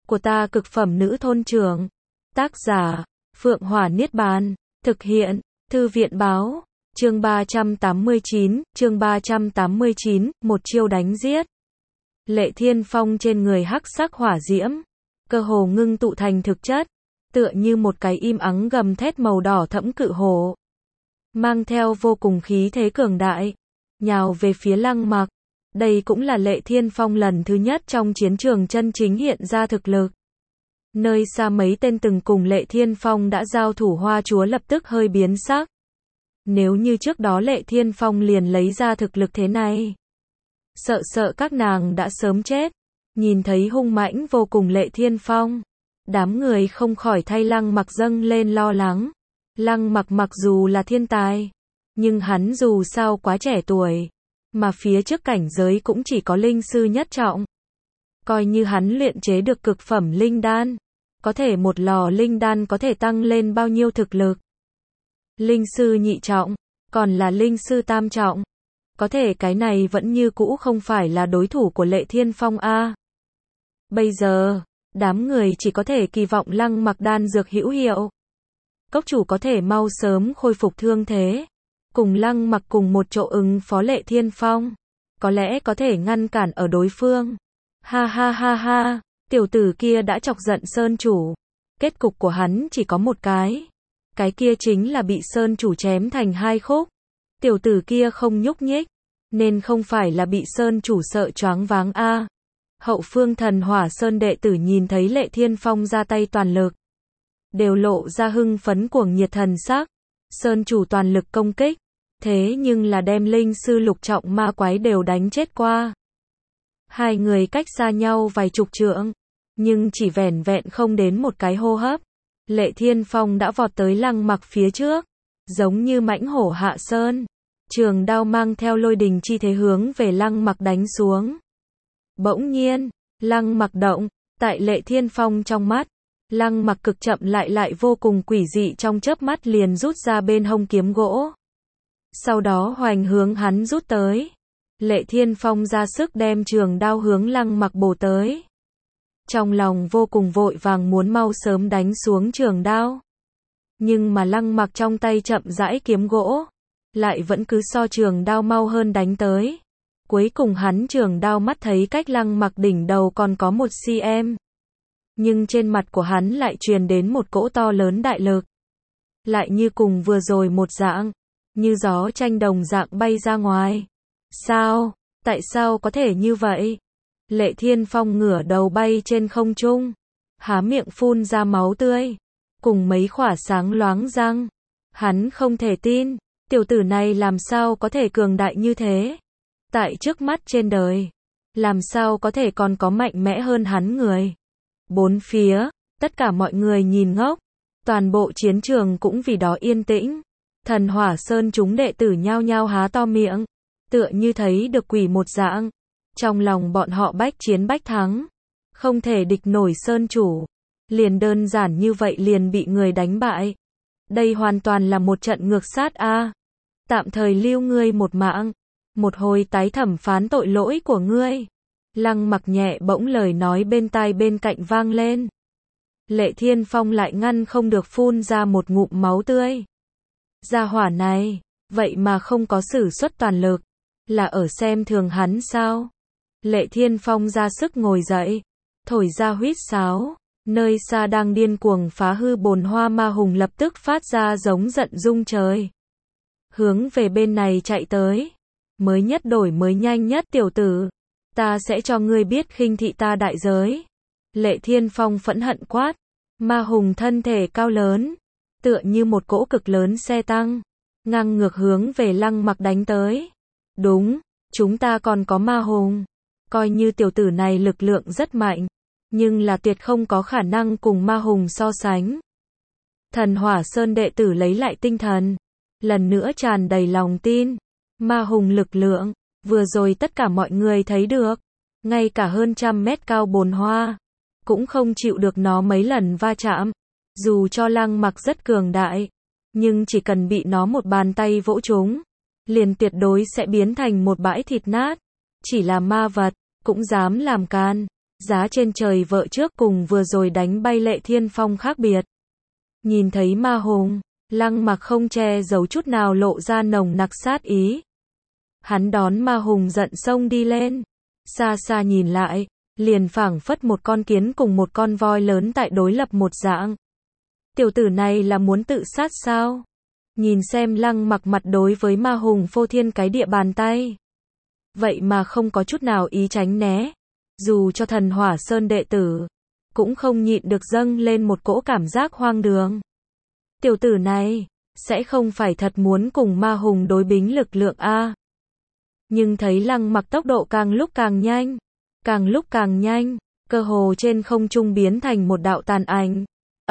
của ta cực phẩm nữ thôn trưởng. Tác giả, Phượng Hỏa Niết Bàn. Thực hiện, Thư viện báo. Chương 389, một chiêu đánh giết. Lệ Thiên Phong trên người hắc sắc hỏa diễm, cơ hồ ngưng tụ thành thực chất, tựa như một cái im ắng gầm thét màu đỏ thẫm cự hổ, mang theo vô cùng khí thế cường đại, nhào về phía Lăng Mặc. Đây cũng là Lệ Thiên Phong lần thứ nhất trong chiến trường chân chính hiện ra thực lực. Nơi xa mấy tên từng cùng Lệ Thiên Phong đã giao thủ hoa chúa lập tức hơi biến sắc. Nếu như trước đó Lệ Thiên Phong liền lấy ra thực lực thế này, sợ các nàng đã sớm chết. Nhìn thấy hung mãnh vô cùng Lệ Thiên Phong, đám người không khỏi thay Lăng Mặc dâng lên lo lắng. Lăng Mặc mặc dù là thiên tài, nhưng hắn dù sao quá trẻ tuổi, mà phía trước cảnh giới cũng chỉ có linh sư nhất trọng. Coi như hắn luyện chế được cực phẩm linh đan, có thể một lò linh đan có thể tăng lên bao nhiêu thực lực? Linh sư nhị trọng, còn là linh sư tam trọng, có thể cái này vẫn như cũ không phải là đối thủ của Lệ Thiên Phong a. Bây giờ, đám người chỉ có thể kỳ vọng Lăng Mặc đan dược hữu hiệu, cốc chủ có thể mau sớm khôi phục thương thế, cùng Lăng Mặc cùng một chỗ ứng phó Lệ Thiên Phong, có lẽ có thể ngăn cản ở đối phương. Ha ha ha ha, tiểu tử kia đã chọc giận Sơn chủ, kết cục của hắn chỉ có một cái kia chính là bị Sơn chủ chém thành hai khúc. Tiểu tử kia không nhúc nhích, nên không phải là bị Sơn chủ sợ choáng váng a. Hậu phương Thần Hỏa Sơn đệ tử nhìn thấy Lệ Thiên Phong ra tay toàn lực, đều lộ ra hưng phấn cuồng nhiệt thần sắc. Sơn chủ toàn lực công kích, thế nhưng là đem linh sư lục trọng ma quái đều đánh chết qua. Hai người cách xa nhau vài chục trượng, nhưng chỉ vẻn vẹn không đến một cái hô hấp, Lệ Thiên Phong đã vọt tới Lăng Mặc phía trước, giống như mãnh hổ hạ sơn, trường đao mang theo lôi đình chi thế hướng về Lăng Mặc đánh xuống. Bỗng nhiên, Lăng Mặc động, tại Lệ Thiên Phong trong mắt, Lăng Mặc cực chậm lại vô cùng quỷ dị trong chớp mắt liền rút ra bên hông kiếm gỗ. Sau đó hoành hướng hắn rút tới. Lệ Thiên Phong ra sức đem trường đao hướng Lăng Mặc bổ tới. Trong lòng vô cùng vội vàng muốn mau sớm đánh xuống trường đao. Nhưng mà Lăng Mặc trong tay chậm rãi kiếm gỗ, lại vẫn cứ so trường đao mau hơn đánh tới. Cuối cùng hắn trường đao mắt thấy cách Lăng Mặc đỉnh đầu còn có 1 cm. Nhưng trên mặt của hắn lại truyền đến một cỗ to lớn đại lực. Lại như cùng vừa rồi một dạng, như gió tranh đồng dạng bay ra ngoài. Sao? Tại sao có thể như vậy? Lệ Thiên Phong ngửa đầu bay trên không trung, há miệng phun ra máu tươi, cùng mấy khỏa sáng loáng răng. Hắn không thể tin, tiểu tử này làm sao có thể cường đại như thế? Tại trước mắt trên đời, làm sao có thể còn có mạnh mẽ hơn hắn người? Bốn phía, tất cả mọi người nhìn ngốc, toàn bộ chiến trường cũng vì đó yên tĩnh. Thần Hỏa Sơn chúng đệ tử nhao nhao há to miệng, tựa như thấy được quỷ một dạng. Trong lòng bọn họ bách chiến bách thắng, không thể địch nổi Sơn chủ, liền đơn giản như vậy liền bị người đánh bại. Đây hoàn toàn là một trận ngược sát a. Tạm thời lưu ngươi một mạng, một hồi tái thẩm phán tội lỗi của ngươi. Lăng Mặc nhẹ bỗng lời nói bên tai bên cạnh vang lên. Lệ Thiên Phong lại ngăn không được phun ra một ngụm máu tươi. Gia hỏa này, vậy mà không có sử xuất toàn lực, là ở xem thường hắn sao? Lệ Thiên Phong ra sức ngồi dậy, thổi ra huýt sáo, nơi xa đang điên cuồng phá hư bồn hoa ma hùng lập tức phát ra giống giận rung trời. Hướng về bên này chạy tới, mới nhất đổi mới nhanh nhất tiểu tử, ta sẽ cho ngươi biết khinh thị ta đại giới. Lệ Thiên Phong phẫn hận quát, ma hùng thân thể cao lớn, tựa như một cỗ cực lớn xe tăng, ngang ngược hướng về Lăng Mặc đánh tới. Đúng, chúng ta còn có ma hùng, coi như tiểu tử này lực lượng rất mạnh, nhưng là tuyệt không có khả năng cùng ma hùng so sánh. Thần Hỏa Sơn đệ tử lấy lại tinh thần, lần nữa tràn đầy lòng tin. Ma hùng lực lượng, vừa rồi tất cả mọi người thấy được, ngay cả hơn 100 mét cao bồn hoa, cũng không chịu được nó mấy lần va chạm. Dù cho Lăng Mặc rất cường đại, nhưng chỉ cần bị nó một bàn tay vỗ trúng, liền tuyệt đối sẽ biến thành một bãi thịt nát. Chỉ là ma vật, cũng dám làm can. Giá trên trời vợ trước cùng vừa rồi đánh bay Lệ Thiên Phong khác biệt. Nhìn thấy ma hùng, Lăng Mặc không che giấu chút nào lộ ra nồng nặc sát ý. Hắn đón ma hùng giận xông đi lên. Xa xa nhìn lại, liền phảng phất một con kiến cùng một con voi lớn tại đối lập một dạng. Tiểu tử này là muốn tự sát sao? Nhìn xem Lăng Mặc mặt đối với ma hùng phô thiên cái địa bàn tay. Vậy mà không có chút nào ý tránh né. Dù cho Thần Hỏa Sơn đệ tử, cũng không nhịn được dâng lên một cỗ cảm giác hoang đường. Tiểu tử này, sẽ không phải thật muốn cùng ma hùng đối bính lực lượng a? Nhưng thấy Lăng Mặc tốc độ càng lúc càng nhanh, cơ hồ trên không trung biến thành một đạo tàn ảnh.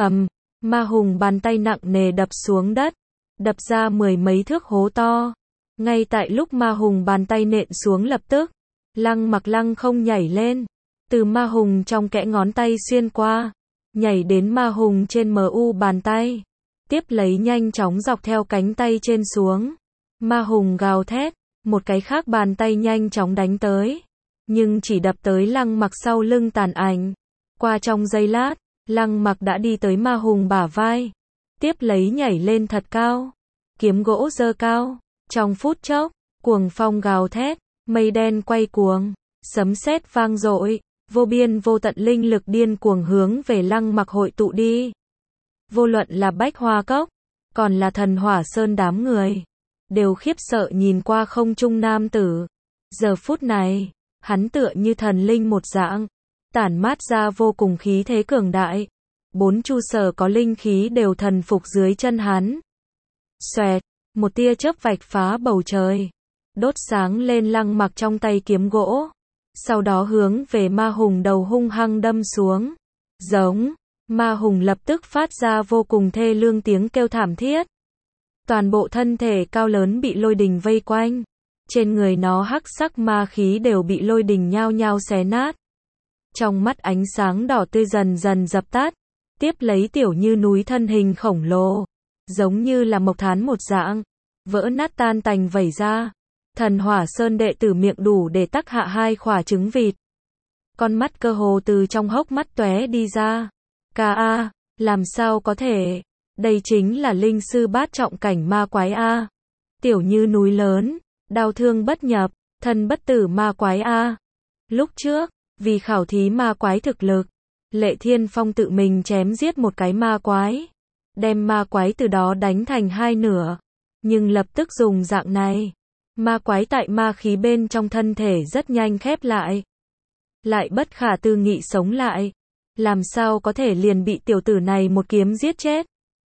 Ma hùng bàn tay nặng nề đập xuống đất, đập ra mười mấy thước hố to. Ngay tại lúc ma hùng bàn tay nện xuống lập tức, Lăng Mặc lăng không nhảy lên, từ ma hùng trong kẽ ngón tay xuyên qua, nhảy đến ma hùng trên mu bàn tay, tiếp lấy nhanh chóng dọc theo cánh tay trên xuống. Ma hùng gào thét, một cái khác bàn tay nhanh chóng đánh tới, nhưng chỉ đập tới Lăng Mặc sau lưng tàn ảnh. Qua trong giây lát, Lăng Mặc đã đi tới ma hùng bả vai, tiếp lấy nhảy lên thật cao, kiếm gỗ giơ cao. Trong phút chốc, cuồng phong gào thét, mây đen quay cuồng, sấm sét vang dội, vô biên vô tận linh lực điên cuồng hướng về Lăng Mặc hội tụ đi. Vô luận là Bách Hoa Cốc, còn là Thần Hỏa Sơn đám người, đều khiếp sợ nhìn qua không trung nam tử. Giờ phút này, hắn tựa như thần linh một dạng, tản mát ra vô cùng khí thế cường đại. Bốn chu sở có linh khí đều thần phục dưới chân hắn. Xoẹt, một tia chớp vạch phá bầu trời, đốt sáng lên Lăng Mặc trong tay kiếm gỗ, sau đó hướng về ma hùng đầu hung hăng đâm xuống. Giống, ma hùng lập tức phát ra vô cùng thê lương tiếng kêu thảm thiết. Toàn bộ thân thể cao lớn bị lôi đình vây quanh, trên người nó hắc sắc ma khí đều bị lôi đình nhao nhao xé nát. Trong mắt ánh sáng đỏ tươi dần dần dập tắt, tiếp lấy tiểu như núi thân hình khổng lồ, giống như là mộc thán một dạng, vỡ nát tan tành vẩy ra. Thần Hỏa Sơn đệ tử miệng đủ để tắc hạ 2 quả trứng vịt. Con mắt cơ hồ từ trong hốc mắt tóe đi ra. Làm sao có thể? Đây chính là linh sư bát trọng cảnh ma quái a. Tiểu như núi lớn, đao thương bất nhập, thân bất tử ma quái a. Lúc trước, vì khảo thí ma quái thực lực, Lệ Thiên Phong tự mình chém giết một cái ma quái, đem ma quái từ đó đánh thành 2 nửa. Nhưng lập tức dùng dạng này, ma quái tại ma khí bên trong thân thể rất nhanh khép lại. Lại bất khả tư nghị sống lại. Làm sao có thể liền bị tiểu tử này một kiếm giết chết?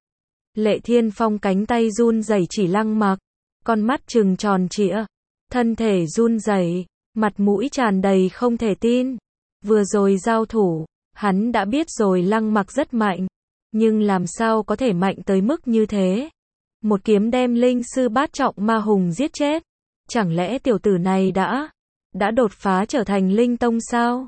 Lệ Thiên Phong cánh tay run rẩy chỉ Lăng Mặc, con mắt trừng tròn trịa, thân thể run rẩy, mặt mũi tràn đầy không thể tin. Vừa rồi giao thủ, hắn đã biết rồi Lăng Mặc rất mạnh, nhưng làm sao có thể mạnh tới mức như thế? Một kiếm đem linh sư bát trọng ma hùng giết chết. Chẳng lẽ tiểu tử này đã đột phá trở thành linh tông sao?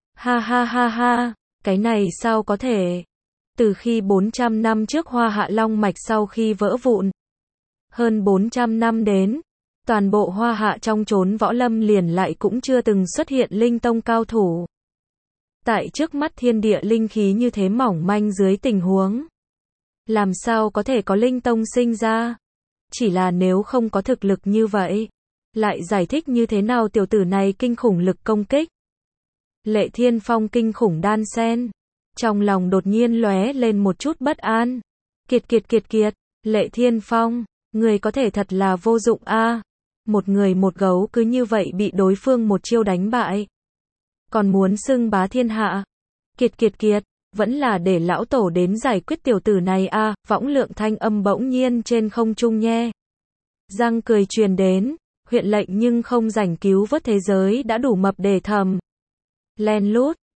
Ha, cái này sao có thể? Từ khi 400 năm trước Hoa Hạ Long Mạch sau khi vỡ vụn, hơn 400 năm đến, toàn bộ Hoa Hạ trong chốn võ lâm liền lại cũng chưa từng xuất hiện linh tông cao thủ. Tại trước mắt thiên địa linh khí như thế mỏng manh dưới tình huống, làm sao có thể có linh tông sinh ra? Chỉ là nếu không có thực lực như vậy, lại giải thích như thế nào tiểu tử này kinh khủng lực công kích? Lệ Thiên Phong kinh khủng đan sen, trong lòng đột nhiên lóe lên một chút bất an. Kiệt, Lệ Thiên Phong, người có thể thật là vô dụng a. Một người một gấu cứ như vậy bị đối phương một chiêu đánh bại, còn muốn xưng bá thiên hạ. Kiệt, vẫn là để lão tổ đến giải quyết tiểu tử này a. Võng Lượng thanh âm bỗng nhiên trên không trung nhe răng cười truyền đến. Huyện lệnh nhưng không rảnh cứu vớt thế giới đã đủ mập để thầm. Len lút,